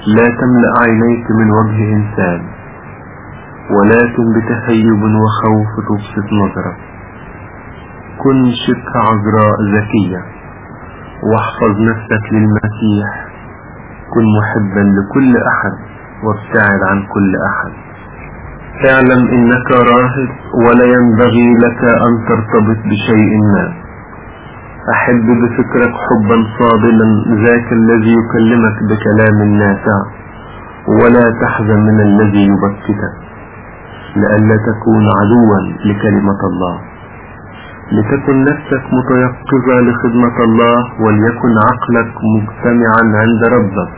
لا تملأ عينيك من وجه إنسان، ولكن بتهيب وخوف تبسط نظرك. كن شبه عذراء ذكية، واحفظ نفسك للمسيح. كن محبا لكل أحد وابتعد عن كل أحد. اعلم إنك راهب ولا ينبغي لك أن ترتبط بشيء ما. أحب بفكرك حبا فاضلا ذاك الذي يكلمك بكلام نافع، ولا تحزن من الذي يبكتك، لئلا تكون عدوا لكلمة الله. لتكن نفسك متيقظة لخدمة الله، وليكن عقلك مجتمعا عند ربك.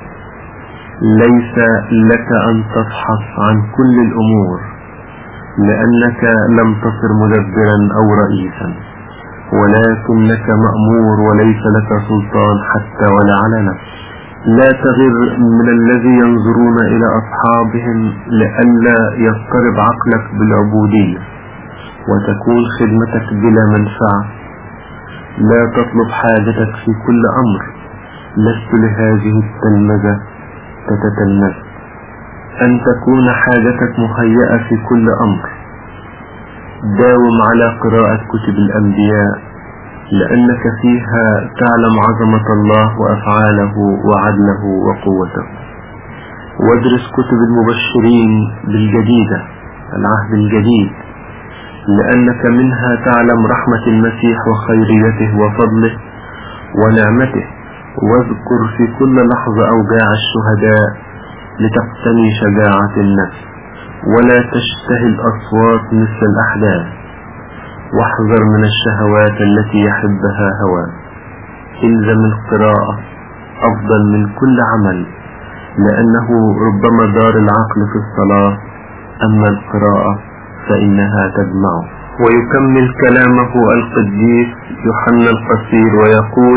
ليس لك أن تفحص عن كل الأمور، لأنك لم تصر مدبرا أو رئيسا، ولكنك مأمور وليس لك سلطان حتى ولا على نفسك. لا تغر من الذي ينظرون إلى أصحابهم، لئلا يضطرب عقلك بالعبودية وتكون خدمتك بلا منفعة. لا تطلب حاجتك في كل أمر. لست لهذه التلمذة تتتلمذ. أن تكون حاجتك مهيئة في كل أمر. داوم على قراءة كتب الأنبياء، لأنك فيها تعلم عظمة الله وأفعاله وعدله وقوته. وادرس كتب المبشرين بالجديدة، العهد الجديد، لأنك منها تعلم رحمة المسيح وخيريته وفضله ونعمته. واذكر في كل لحظة أوجاع الشهداء لتقتني شجاعة النفس، ولا تشتهي الأصوات مثل الأحداث. واحذر من الشهوات التي يحبها هواك. إلزم القراءة أفضل من كل عمل، لأنه ربما دار العقل في الصلاة، أما القراءة فإنها تجمعه. ويكمل كلامه القديس يوحنا القصير ويقول: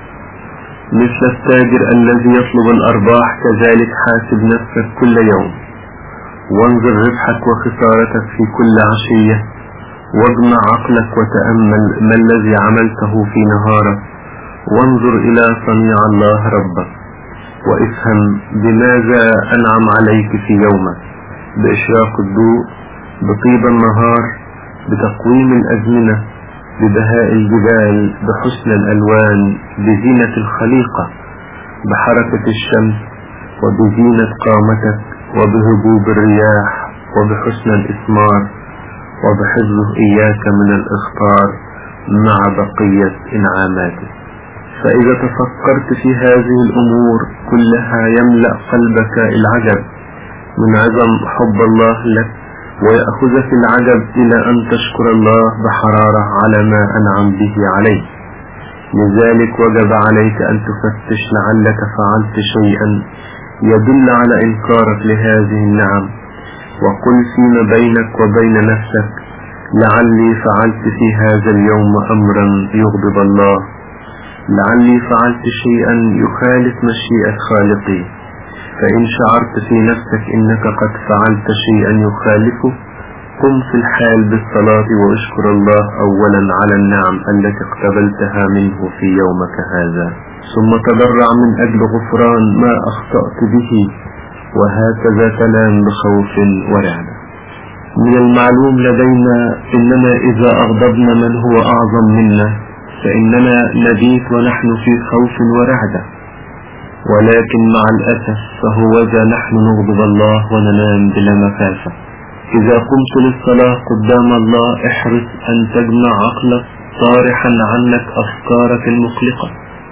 مثل التاجر الذي يطلب الأرباح، كذلك حاسب نفسك كل يوم، وانظر ربحك وخسارتك في كل عشية، واجمع عقلك وتأمل ما الذي عملته في نهارك، وانظر إلى صنيع الله ربك، وافهم بماذا أنعم عليك في يومك، بإشراق الضوء، بطيب النهار، بتقويم الأزمنة، ببهاء الجبال، بحسن الألوان، بزينة الخليقة، بحركة الشمس، وبزينة قامتك، وبهبوب الرياح، وبحسن الإثمار، وبحفظه إياك من الإخطار مع بقية إنعاماته. فإذا تفكرت في هذه الأمور كلها يملأ قلبك العجب من عظم حب الله لك، ويأخذك العجب إلى أن تشكر الله بحرارة على ما أنعم به عليك. لذلك وجب عليك أن تفتش لعلك فعلت شيئا يدل على إنكارك لهذه النعم، وقل فيما بينك وبين نفسك: لعلي فعلت في هذا اليوم أمرا يغضب الله، لعلي فعلت شيئا يخالف مشيئة خالقي. فإن شعرت في نفسك إنك قد فعلت شيئا يخالفه، قم في الحال بالصلاة واشكر الله أولا على النعم التي اقتبلتها منه في يومك هذا، ثم تضرع من أجل غفران ما أخطأت به، وهكذا تنام بخوف ورعدة. من المعلوم لدينا إننا إذا أغضبنا من هو أعظم منا فإننا نبيت ونحن في خوف ورعدة، ولكن مع الأسف فهوذا نحن نغضب الله وننام بلا مخافة. إذا قمت للصلاة قدام الله احرص أن تجمع عقلك طارحا عنك أفكارك المقلقة.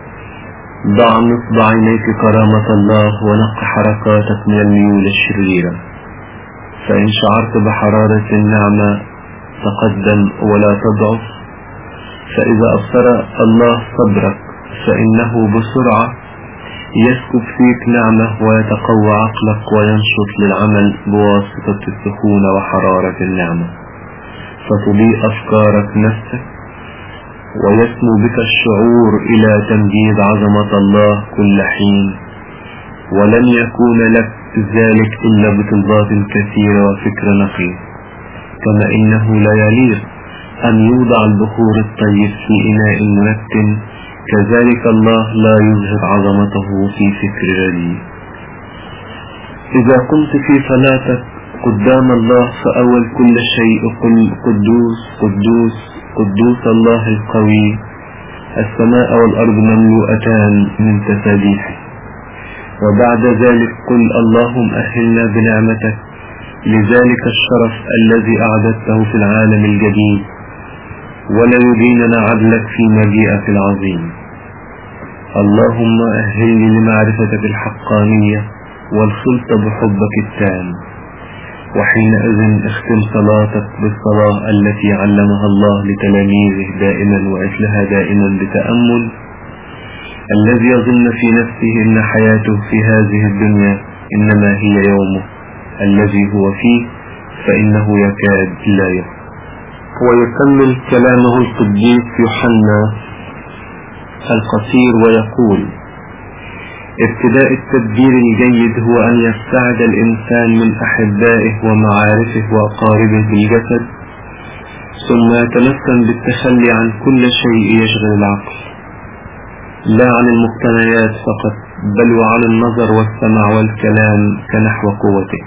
ضع نصب عينيك كرامة الله ونق حركاتك من الميول الشريرة. فإن شعرت بحرارة النعمة تقدم ولا تضعف، فإذا أبصر الله صبرك فإنه بسرعة يسكب فيك نعمة ويتقوى عقلك وينشط للعمل بواسطة السخونة وحرارة النعمة، فتضيء أفكارك نفسك ويسمو بك الشعور إلى تمجيد عظمة الله كل حين. ولن يكون لك ذلك إلا بطلبات كثيرة وفكر نقي، كما إنه لا يليق أن يوضع البخور الطيب في إناء مرتب، كذلك الله لا يظهر عظمته في فكر رديء. إذا قمت في صلاتك قدام الله فأول كل شيء قل قدوس قدوس قدوس الله القوي، السماء والأرض مملوءتان من تسابيحه. وبعد ذلك قل اللهم أهلنا بنعمتك لذلك الشرف الذي أعددته في العالم الجديد، ولا يديننا عدلك في مجيئك العظيم. اللهم أهلني لمعرفتك الحقانية والخلط بحبك التام. وحينئذ اختم صلاتك بالصلاة التي علمها الله لتلاميذه دائما وإثلها دائما بتأمل: الذي يظن في نفسه إن حياته في هذه الدنيا إنما هي يومه الذي هو فيه فإنه يكاد لا يفعل. ويكمل كلامه القديس يوحنا القصير ويقول: ابتداء التدبير الجيد هو أن يبتعد الإنسان من أحبائه ومعارفه وأقاربه بالجسد، ثم يتمكن بالتخلي عن كل شيء يشغل العقل، لا عن المقتنيات فقط بل وعن النظر والسمع والكلام كنحو قوته،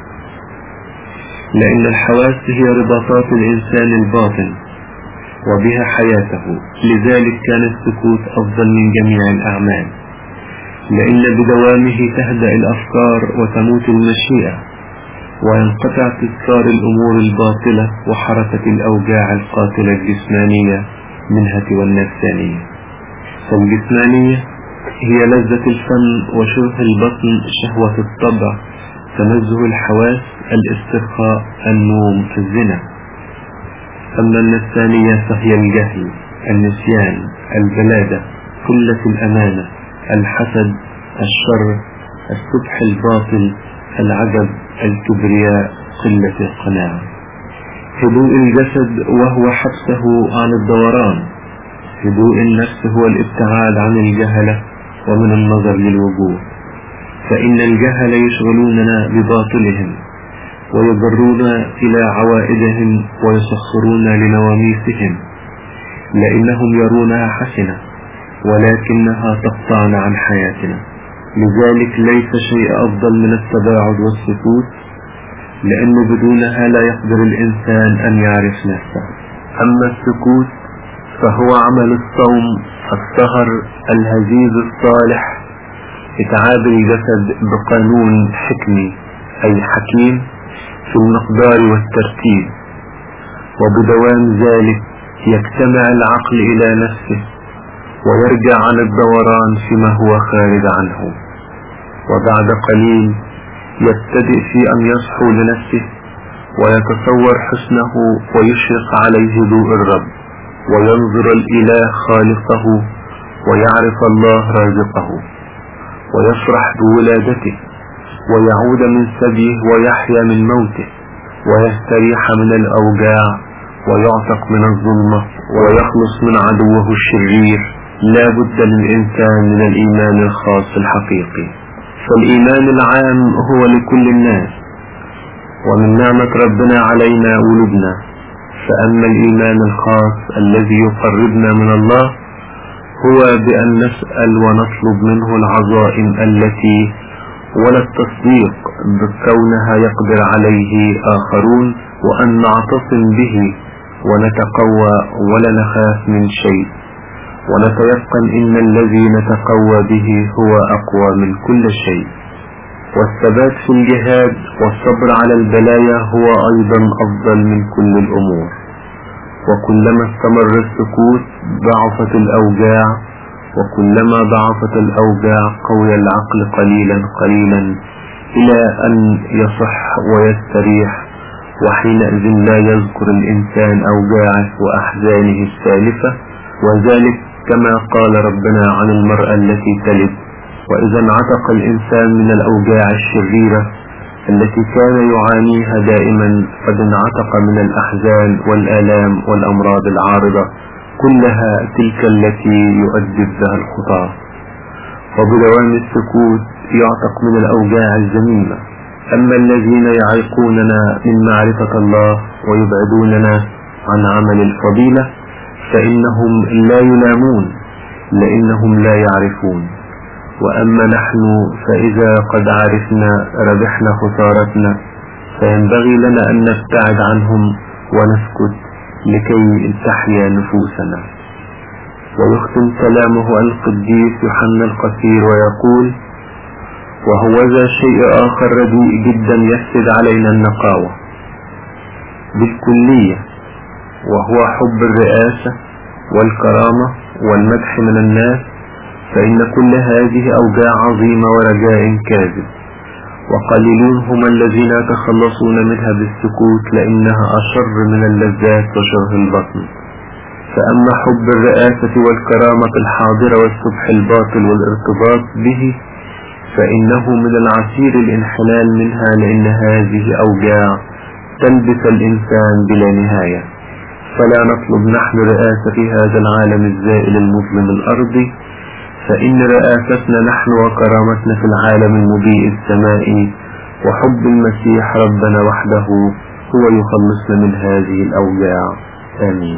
لأن الحواس هي رباطات الإنسان الباطن وبها حياته. لذلك كان السكوت أفضل من جميع الأعمال، لأن بدوامه تهدأ الأفكار وتموت المشيئة وينقطع تذكار الأمور الباطلة وحركة الأوجاع القاتلة الجسمانية منها والنفسانية. فالجسمانية هي لذة الفم وشرح البطن، شهوة الطبع، تنزه الحواس، الاسترخاء، النوم، الزنا. أما النفسانية فهي الجهل، النسيان، البلادة، قلة الأمانة، الحسد، الشر، السبح الباطل، العجب، الكبرياء، قلة القناعة. هدوء الجسد وهو حبسه عن الدوران. هدوء النفس هو الابتعاد عن الجهلة ومن النظر للوجوه، فإن الجهل يشغلوننا بباطلهم ويجرون إلى عوائدهم ويسخرون لنواميسهم، لأنهم يرونها حسنة ولكنها تقطعنا عن حياتنا. لذلك ليس شيء أفضل من التباعد والسكوت، لأن بدونها لا يقدر الإنسان أن يعرف نفسه. أما السكوت فهو عمل الصوم، السهر، الهزيز الصالح، إتعاب الجسد بقانون حكمي أي حكيم في المقدار والترتيب، وبدوام ذلك يجتمع العقل إلى نفسه ويرجع عن الدوران فيما هو خارج عنه، وبعد قليل يبتدئ في أن يصحو لنفسه ويتصور حسنه ويشرق عليه ضوء الرب وينظر الإله خالقه ويعرف الله رازقه ويفرح بولادته ويعود من سبيه ويحيا من موته ويستريح من الأوجاع ويعتق من الظلمة ويخلص من عدوه الشرير. لا بد للإنسان من الإيمان الخاص الحقيقي، فالإيمان العام هو لكل الناس، ومن نعمة ربنا علينا ولدنا. فأما الإيمان الخاص الذي يقربنا من الله هو بأن نسأل ونطلب منه العظائم التي ولا التصديق بكونها يقدر عليه آخرون، وأن نعتصم به ونتقوى ولا نخاف من شيء، ونتيقن إن الذي نتقوى به هو أقوى من كل شيء. والثبات في الجهاد والصبر على البلايا هو أيضا أفضل من كل الأمور. وكلما استمر السكوت ضعفت الأوجاع، وكلما ضعفت الأوجاع قوي العقل قليلا قليلا إلى أن يصح ويستريح، وحينئذ لا يذكر الإنسان أوجاعه وأحزانه السالفة، وذلك كما قال ربنا عن المرأة التي تلد: وإذا انعتق الإنسان من الأوجاع الشريرة التي كان يعانيها دائما قد انعتق من الأحزان والآلام والأمراض العارضة كلها تلك التي يؤدب بها الخطاة. وبدوام السكوت يعتق من الأوجاع الذميمة. أما الذين يعيقوننا من معرفة الله ويبعدوننا عن عمل الفضيلة فإنهم لا يلامون لأنهم لا يعرفون، وأما نحن فإذا قد عرفنا ربحنا خسارتنا فينبغي لنا أن نبتعد عنهم ونسكت لكي تحيا نفوسنا. ويختم كلامه القديس يوحنا القصير ويقول: وهوذا شيء آخر رديء جدا يفسد علينا النقاوة بالكلية، وهو حب الرئاسة والكرامة والمدح من الناس، فإن كل هذه أوجاع عظيمة ورجاء كاذب، وقليلون هم الذين يتخلصون منها بالسكوت، لأنها أشر من اللذات وشره البطن. فأما حب الرئاسة والكرامة الحاضرة والسبح الباطل والارتباط به فإنه من العسير الانحلال منها، لأن هذه أوجاع تلبس الإنسان بلا نهاية. فلا نطلب نحن رئاسة في هذا العالم الزائل المظلم الأرضي، فإن رئاستنا نحن وكرامتنا في العالم المضيء السمائي، وحب المسيح ربنا وحده هو يخلصنا من هذه الأوجاع. آمين.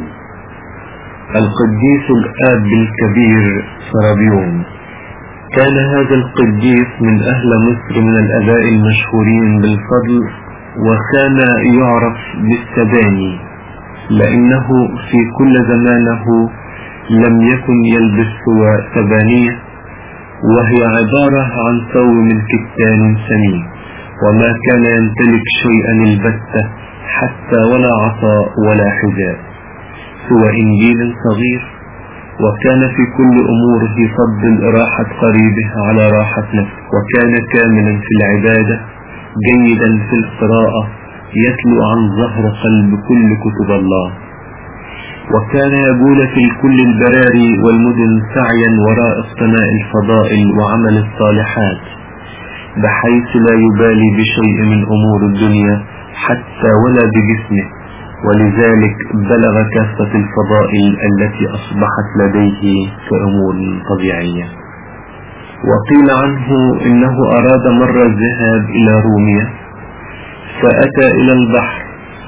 القديس الآب الكبير سرابيون. كان هذا القديس من أهل مصر من الآباء المشهورين بالفضل، وكان يعرف بالسباني، لأنه في كل زمانه لم يكن يلبس سوى سبانية، وهي عبارة عن ثوب من كتان سمين، وما كان يمتلك شيئا البتة حتى ولا عصا ولا حذاء سوى إنجيل صغير، وكان في كل أموره يفضل راحة قريبه على راحة نفسه، وكان كاملا في العبادة، جيدا في القراءة، يتلو عن ظهر قلب كل كتب الله، وكان يقول في كل البراري والمدن سعيا وراء اقتناء الفضائل وعمل الصالحات، بحيث لا يبالي بشيء من أمور الدنيا حتى ولا بجسمه، ولذلك بلغ كافة الفضائل التي أصبحت لديه كأمور طبيعية. وقيل عنه إنه أراد مرة الذهاب إلى روميا، فأتى إلى البحر،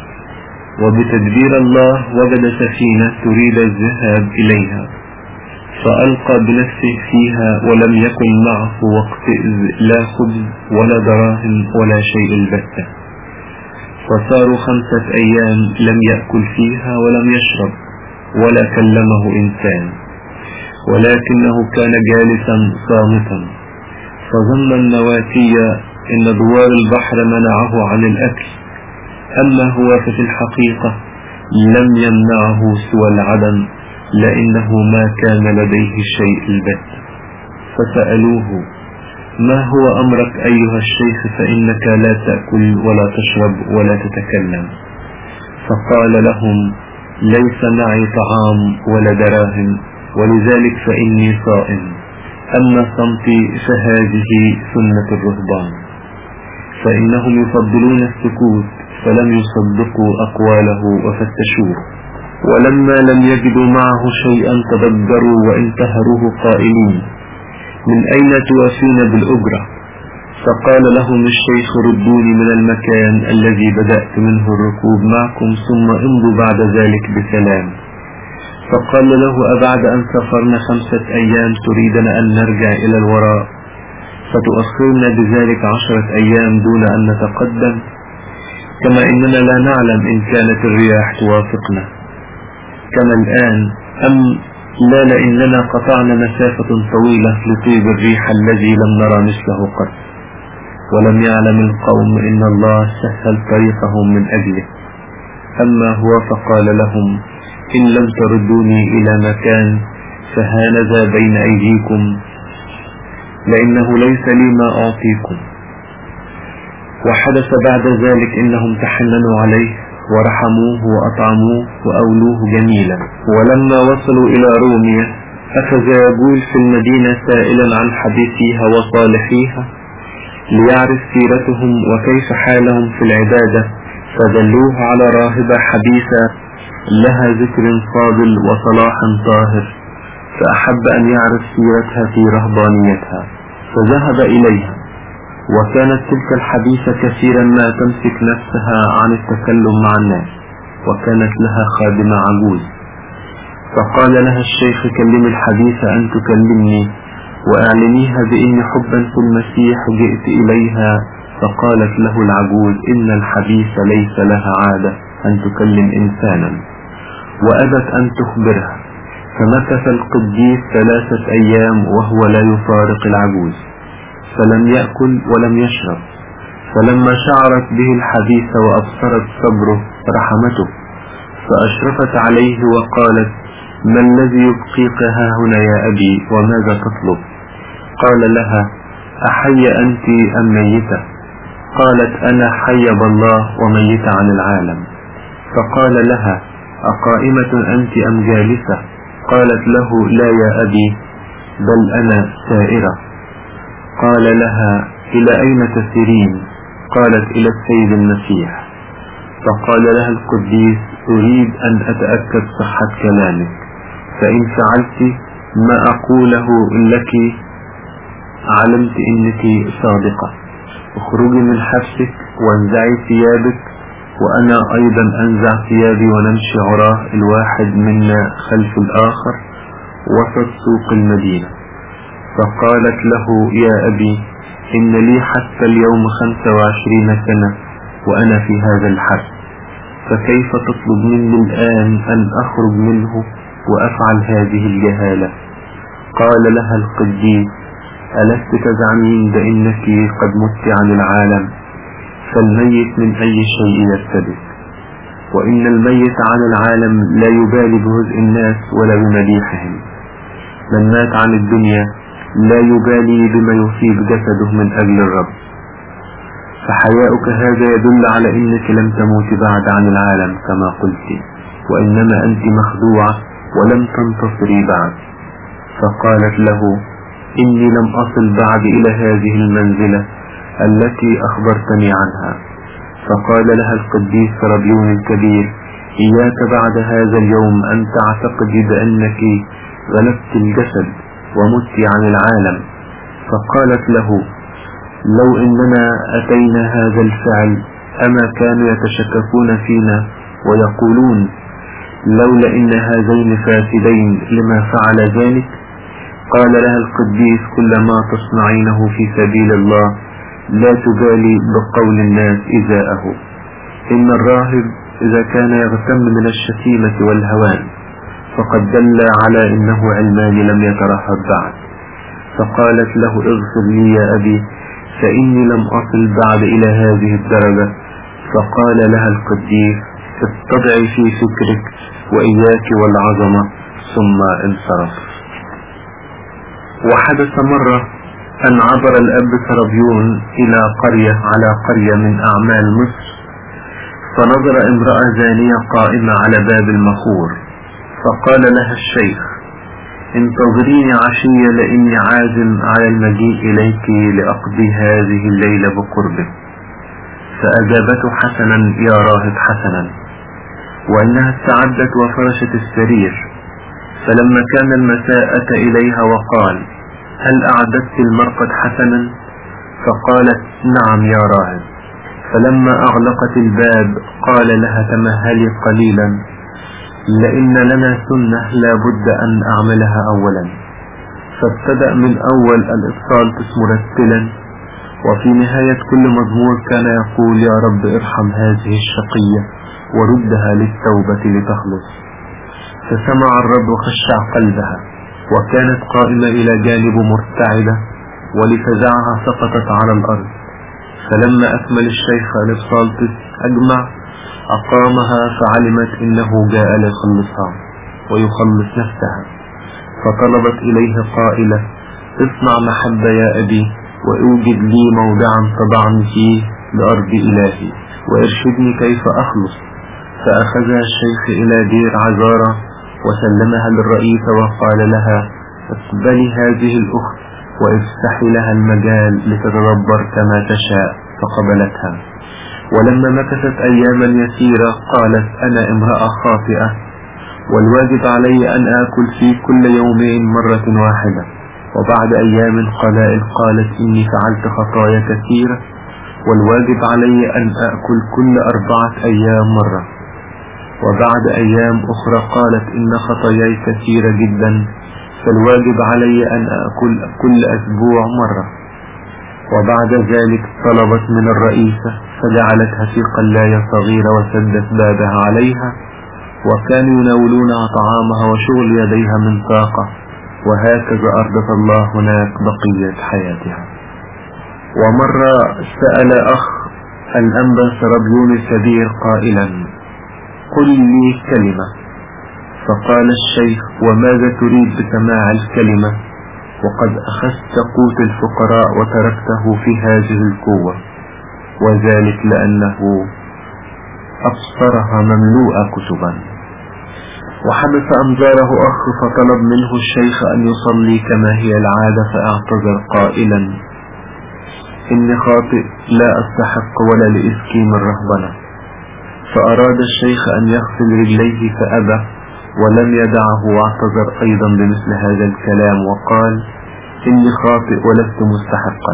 وبتدبير الله وجد سفينة تريد الذهاب إليها، فألقى بنفسه فيها، ولم يكن معه وقتئذ لا خبز ولا دراهم ولا شيء البتة، فصاروا 5 أيام لم يأكل فيها ولم يشرب ولا كلمه إنسان، ولكنه كان جالسا صامتا. فظن النواتية إن دوار البحر منعه عن الأكل، أما هو ففي الحقيقة لم يمنعه سوى العدم، لأنه ما كان لديه شيء البت. فسألوه: ما هو أمرك أيها الشيخ، فإنك لا تأكل ولا تشرب ولا تتكلم؟ فقال لهم: ليس معي طعام ولا دراهم، ولذلك فإني صائم، أما صمتي فهذه سنة الرهبان. فإنهم يفضلون السكوت، فلم يصدقوا أقواله وفتشوه، ولما لم يجدوا معه شيئا تضجروا وانتهروه قائلين: من أين توافين بالأجرة؟ فقال لهم الشيخ: ردوني من المكان الذي بدأت منه الركوب معكم، ثم امضوا بعد ذلك بسلام. فقال له: أبعد أن سافرنا 5 أيام تريدنا أن نرجع إلى الوراء، فتؤخرنا بذلك 10 أيام دون أن نتقدم، كما إننا لا نعلم إن كانت الرياح توافقنا كما الآن أم لا، لأننا قطعنا مسافة طويلة لطيب الريح الذي لم نرى مثله قط، ولم يعلم القوم إن الله سهل طريقهم من أجله. أما هو فقال لهم: إن لم تردوني إلى مكان فهانذا بين أيديكم، لأنه ليس لي ما أعطيكم. وحدث بعد ذلك إنهم تحننوا عليه ورحموه وأطعموه وأولوه جميلا. ولما وصلوا إلى روميا أخذ يقول في المدينة سائلا عن حديثيها وصالحيها ليعرف سيرتهم وكيف حالهم في العبادة، فدلوه على راهبة حديثة لها ذكر فاضل وصلاح طاهر، فأحب أن يعرف سيرتها في رهبانيتها، فذهب إليها. وكانت تلك الحديثة كثيرا ما تمسك نفسها عن التكلم مع الناس، وكانت لها خادمة عجوز، فقال لها الشيخ: كلمي الحديثة أن تكلمني، وأعلنيها بإن حبا في المسيح جئت إليها. فقالت له العجوز: إن الحديث ليس لها عادة أن تكلم إنسانا، وأبت أن تخبرها. فمكث القديس 3 أيام وهو لا يفارق العجوز، فلم يأكل ولم يشرب. فلما شعرت به الحديث وأبصرت صبره رحمته، فأشرفت عليه وقالت: ما الذي يبقيك ها هنا يا أبي، وماذا تطلب؟ قال لها: أحي أنت أم ميتة؟ قالت: أنا حي بالله وميتة عن العالم. فقال لها: أقائمة أنت أم جالسة؟ قالت له: لا يا أبي، بل أنا سائرة. قال لها: إلى أين تسيرين؟ قالت: إلى السيد المسيح. فقال لها القديس: أريد أن أتأكد صحة كلامك، فإن فعلت ما أقوله لك علمت إنك صادقة. اخرجي من حبسك وانزعي ثيابك، وأنا أيضا أنزع ثيابي ونمشي عراه، الواحد منا خلف الآخر وسط سوق المدينة. فقالت له: يا أبي، إن لي حتى اليوم 25 سنة وأنا في هذا الحبس، فكيف تطلب مني الآن أن أخرج منه وأفعل هذه الجهالة؟ قال لها القديس: ألست تزعمين بأنك قد مت عن العالم؟ فالميت من أي شيء يرتبك، وإن الميت عن العالم لا يبالي بهزء الناس ولا بمديحهم. من مات عن الدنيا لا يبالي بما يصيب جسده من أجل الرب. فحياؤك هذا يدل على أنك لم تموت بعد عن العالم كما قلت، وإنما أنت مخدوعة ولم تنتصري بعد. فقالت له: إني لم أصل بعد إلى هذه المنزلة التي أخبرتني عنها. فقال لها القديس ربيون الكبير: إياك بعد هذا اليوم أن تعتقدي بأنك غلبت الجسد ومت عن العالم. فقالت له: لو إننا أتينا هذا الفعل أما كانوا يتشككون فينا ويقولون: لولا إن هذين فاسدين لما فعل ذلك؟ قال لها القديس: كل ما تصنعينه في سبيل الله لا تبالي بقول الناس إزاءه. إن الراهب إذا كان يغتم من الشتيمة والهوان فقد دل على إنه علمان لم يترهب بعد. فقالت له: اغفر لي يا أبي، فإني لم أصل بعد إلى هذه الدرجة. فقال لها القديس: اتضعي في فكرك وإياك والعظمة، ثم انصرف. وحدث مرة أن عبر الأب سربيون إلى قرية على قرية من أعمال مصر، فنظر امرأة زانية قائمة على باب المخور، فقال لها الشيخ: انتظريني عشية لإني عازم على المجيء إليك لأقضي هذه الليلة بقربك. فأجابته: حسنا يا راهب، حسنا. وإنها استعدت وفرشت السرير. فلما كان المساء أتى إليها وقال: هل أعددت المرقد حسنا؟ فقالت: نعم يا راهب. فلما أغلقت الباب قال لها: تمهلي قليلا، لأن لنا سنة لا بد أن أعملها أولا. فابتدأ من أول الإبصالة مرتلا، وفي نهاية كل مزمور كان يقول: يا رب ارحم هذه الشقية وردها للتوبة لتخلص. فسمع الرب وخشع قلبها، وكانت قائمة إلى جانبه مرتعدة، ولفزعها سقطت على الأرض. فلما أكمل الشيخ الإبصالة أجمع أقامها، فعلمت إنه جاء ليخلصها ويخلص نفسها، فطلبت إليه قائلة: اصنع محبة يا أبي، وأوجد لي موضعا تضعني فيه لأرض إلهي، وارشدني كيف أخلص. فأخذها الشيخ إلى دير عزارة وسلمها للرئيس، وقال لها: اقبلي هذه الأخت وافسحي لها المجال لتتدبر كما تشاء. فقبلتها. ولما مكثت أياما يسيرة قالت: أنا امرأة خاطئة، والواجب علي أن آكل في كل يومين مرة واحدة. وبعد أيام قلائل قالت: إني فعلت خطايا كثيرة، والواجب علي أن آكل كل 4 أيام مرة. وبعد أيام أخرى قالت: إن خطاياي كثيرة جدا، فالواجب علي أن أكل كل أسبوع مرة. وبعد ذلك طلبت من الرئيسة فجعلتها في قلاية صغيرة وسدت بابها عليها، وكانوا يناولونها طعامها وشغل يديها من طاقة، وهكذا أرضت الله هناك بقية حياتها. ومرة سأل أخ الأنبا سرابيون الكبير قائلا: قل لي كلمة. فقال الشيخ: وماذا تريد بسماع الكلمة وقد أخذت قوت الفقراء وتركته في هذه القوة؟ وذلك لأنه أبصرها مملوءة كتبا. وحبس أنظاره أخ فطلب منه الشيخ أن يصلي كما هي العادة، فاعتذر قائلا: إني خاطئ لا أستحق ولا لإسكي من رهبنة. فأراد الشيخ أن يغسل رجليه فأبى ولم يدعه، واعتذر أيضا بمثل هذا الكلام وقال: إني خاطئ ولست مستحقا.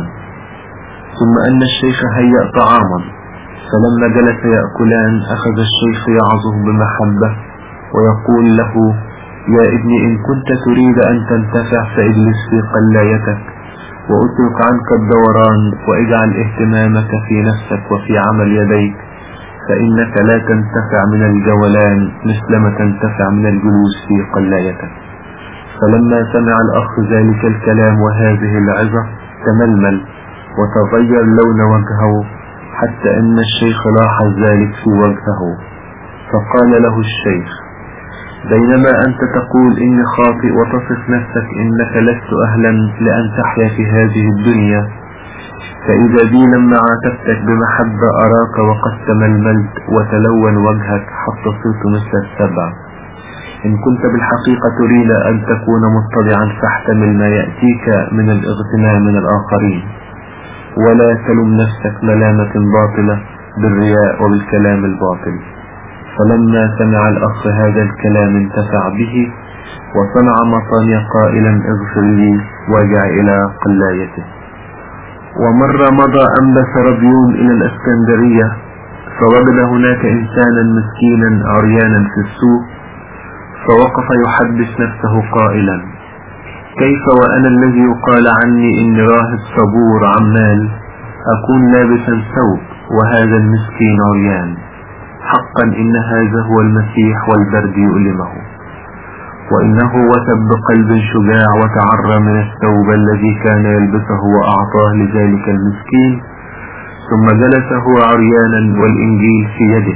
ثم أن الشيخ هيأ طعاما، فلما جلس يأكلان أخذ الشيخ يعظه بمحبة ويقول له: يا ابني، إن كنت تريد أن تنتفع فاجلس في قلايتك واترك عنك الدوران واجعل اهتمامك في نفسك وفي عمل يديك، فإنك لا تنتفع من الجولان مثلما تنتفع من الجلوس في قلايتك. فلما سمع الأخ ذلك الكلام وهذه العظة تململ وتغير لون وجهه، حتى أن الشيخ لاحظ ذلك في وجهه، فقال له الشيخ: بينما أنت تقول إني خاطئ وتصف نفسك إنك لست أهلا لأن تحيا في هذه الدنيا، فإذا بي لما عاتبتك بمحبة أراك وقد تململت وتلون وجهك حتى صرت مثل السبع. إن كنت بالحقيقة تريد أن تكون متضعا فاحتمل ما يأتيك من الاغتنام من الآخرين، ولا تلم نفسك ملامة باطلة بالرياء وبالكلام الباطل. فلما سمع الأخ هذا الكلام انتفع به وصنع مطانية قائلا: اغفر لي، وارجع إلى قلايته. ومرة مضى أنبا سرابيون إلى الإسكندرية فوجد هناك إنسانا مسكينا عريانا في السوق، فوقف يحدث نفسه قائلا: كيف وأنا الذي يقال عني إني راهب صبور عمال أكون لابسا ثوب وهذا المسكين عريان؟ حقا إن هذا هو المسيح والبرد يؤلمه. وإنه وثب بقلب شجاع وتعرى من الثوب الذي كان يلبسه وأعطاه لذلك المسكين، ثم جلس هو عريانا والإنجيل في يده.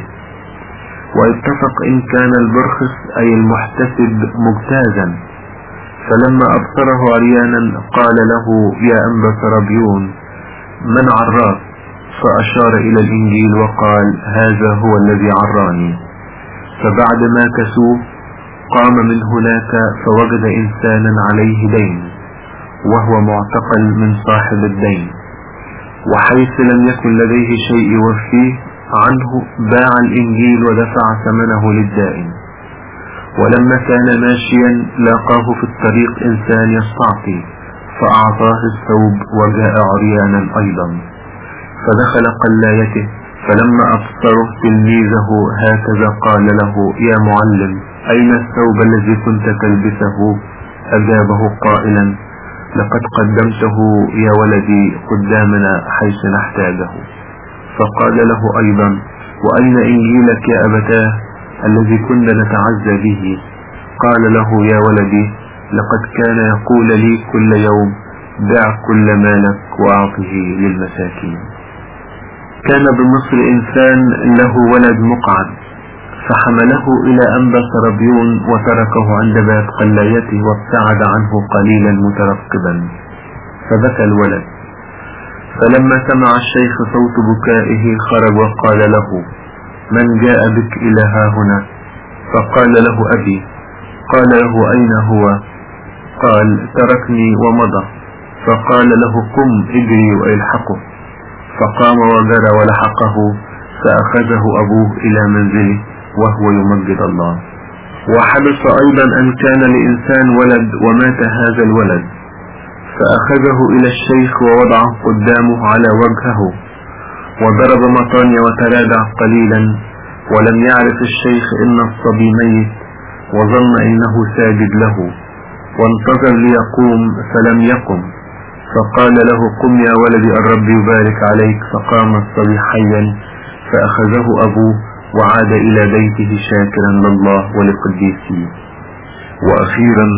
واتفق إن كان البرخس أي المحتسب مجتازا، فلما أبصره عريانا قال له: يا أنبا سرابيون، من عراك؟ فأشار إلى الإنجيل وقال: هذا هو الذي عراني. فبعد ما كسوه قام من هناك فوجد إنسانا عليه دين وهو معتقل من صاحب الدين، وحيث لم يكن لديه شيء يوفيه عنه باع الإنجيل ودفع ثمنه للدائن. ولما كان ماشيا لاقاه في الطريق إنسان يستعطي فأعطاه الثوب وجاء عريانا أيضا، فدخل قلايته. فلما أبصره تلميذه هكذا قال له: يا معلم، أين الثوب الذي كنت تلبسه؟ أجابه قائلا: لقد قدمته يا ولدي قدامنا حيث نحتاجه. فقال له أيضا: وأين إنجيلك يا أبتاه الذي كنا نتعزى به؟ قال له: يا ولدي، لقد كان يقول لي كل يوم: دع كل مالك وأعطه للمساكين. كان بمصر إنسان له ولد مقعد، فحمله إلى أنبا سرابيون وتركه عند باب قلايته وابتعد عنه قليلا مترقبا، فبكى الولد. فلما سمع الشيخ صوت بكائه خرج وقال له: من جاء بك إلى ها هنا؟ فقال له: أبي. قال له: أين هو؟ قال: تركني ومضى. فقال له: قم اجري والحقه. فقام وجرى ولحقه، فأخذه أبوه إلى منزله وهو يمجد الله. وحدث أيضا أن كان لإنسان ولد ومات هذا الولد، فأخذه إلى الشيخ ووضعه قدامه على وجهه وضرب مطانية وتراجع قليلا، ولم يعرف الشيخ إن الصبي ميت وظن إنه ساجد له، وانتظر ليقوم فلم يقم، فقال له قم يا ولدي الرب يبارك عليك. فقام الصبي حيا، فأخذه أبوه وعاد إلى بيته شاكرا لله ولقديسيه. وأخيرا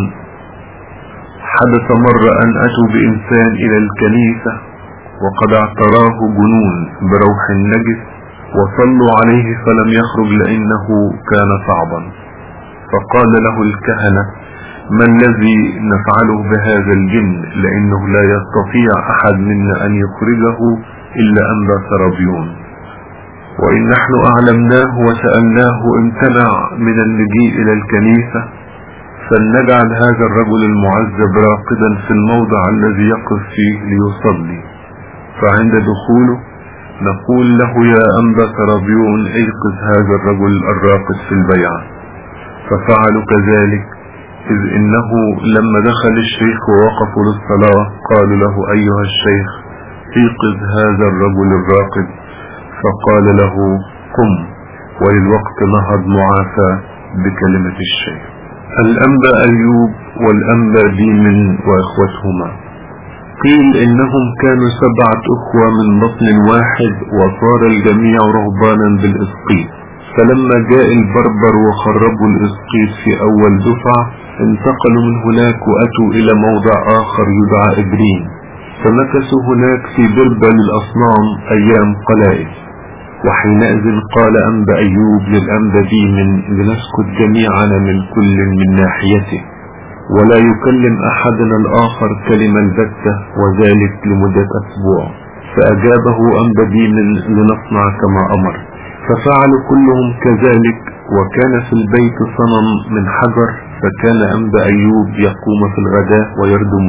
حدث مرة أن أتوا بإنسان إلى الكنيسة وقد اعتراه جنون بروح النجس، وصلوا عليه فلم يخرج لأنه كان صعبا. فقال له الكهنة ما الذي نفعله بهذا الجن، لأنه لا يستطيع أحد منا أن يخرجه إلا أنبا سرابيون، وإن نحن أعلمناه وسألناه امتنع من المجيء إلى الكنيسة، فلنجعل هذا الرجل المعذب راقدا في الموضع الذي يقف فيه ليصلي، فعند دخوله نقول له يا أنبا سرابيون ايقظ هذا الرجل الراقد في البيعة. ففعلوا كذلك، إذ إنه لما دخل الشيخ ووقفوا للصلاة قالوا له أيها الشيخ ايقظ هذا الرجل الراقد، فقال له قم، وللوقت نهض معافى بكلمة الشيخ. الأنبا أيوب والأنبا ديمن وإخوتهما، قيل إنهم كانوا 7 أخوة من بطن واحد، وصار الجميع رهبانا بالإسقيط. فلما جاء البربر وخربوا الإسقيط في أول دفعة انتقلوا من هناك وأتوا إلى موضع آخر يدعى إبرين، فمكثوا هناك في بربة للأصنام أيام قلائل. وحينئذ قال أنبا أيوب للأنبا ديمن لنسكت جميعا من كل من ناحيته، ولا يكلم أحدنا الآخر كلمة البتة، وذلك لمدة أسبوع. فأجابه أنبا ديمن لنصنع كما أمر، ففعلوا كلهم كذلك. وكان في البيت صنم من حجر، فكان أنبا أيوب يقوم في الغداء ويردم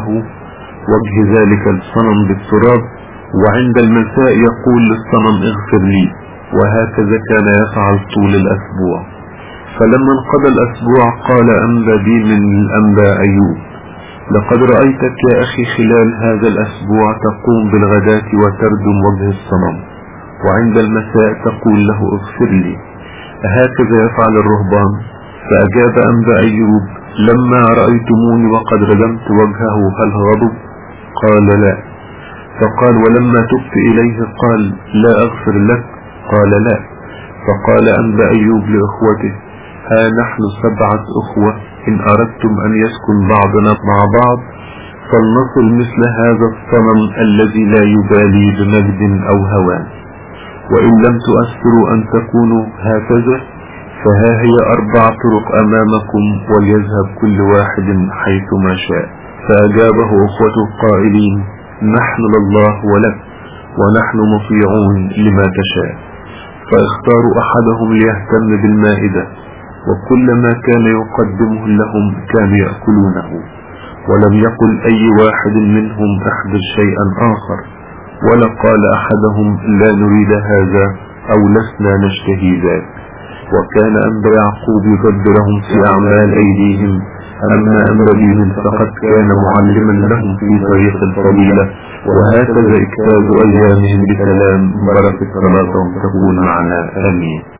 وجه ذلك الصنم بالتراب، وعند المساء يقول للصنم اغفر لي، وهكذا كان يفعل طول الأسبوع. فلما انقضى الأسبوع قال أنبا ديمن للأنبا أيوب لقد رأيتك يا أخي خلال هذا الأسبوع تقوم بالغداة وتردم وجه الصنم، وعند المساء تقول له اغفر لي، هكذا يفعل الرهبان؟ فأجاب أنبا أيوب لما رأيتموني وقد ردمت وجهه هل غضب؟ قال لا. فقال ولما تبت إليه قال لا أغفر لك؟ قال لا. فقال أنبا أيوب لإخوته ها نحن 7 أخوة، إن أردتم أن يسكن بعضنا مع بعض فلنصل مثل هذا الصنم الذي لا يبالي بمجد أو هوان، وإن لم تؤثروا أن تكونوا هكذا فها هي 4 طرق أمامكم، وليذهب كل واحد حيثما شاء. فأجابه أخوته قائلين نحن لله ولك، ونحن مطيعون لما تشاء. فاختاروا أحدهم ليهتم بالمائدة، وكل ما كان يقدمه لهم كانوا يأكلونه، ولم يقل أي واحد منهم احضر شيئا آخر، ولا قال أحدهم لا نريد هذا أو لسنا نشتهي ذاك. وكان أنبا يعقوب يدبرهم في أعمال أيديهم، أما أنبا ديمن فقد كان معلما لهم في طريق الفضيلة. وهكذا اجتازوا أيامهم بسلام، بركة صلاتهم تكون معنا آمين.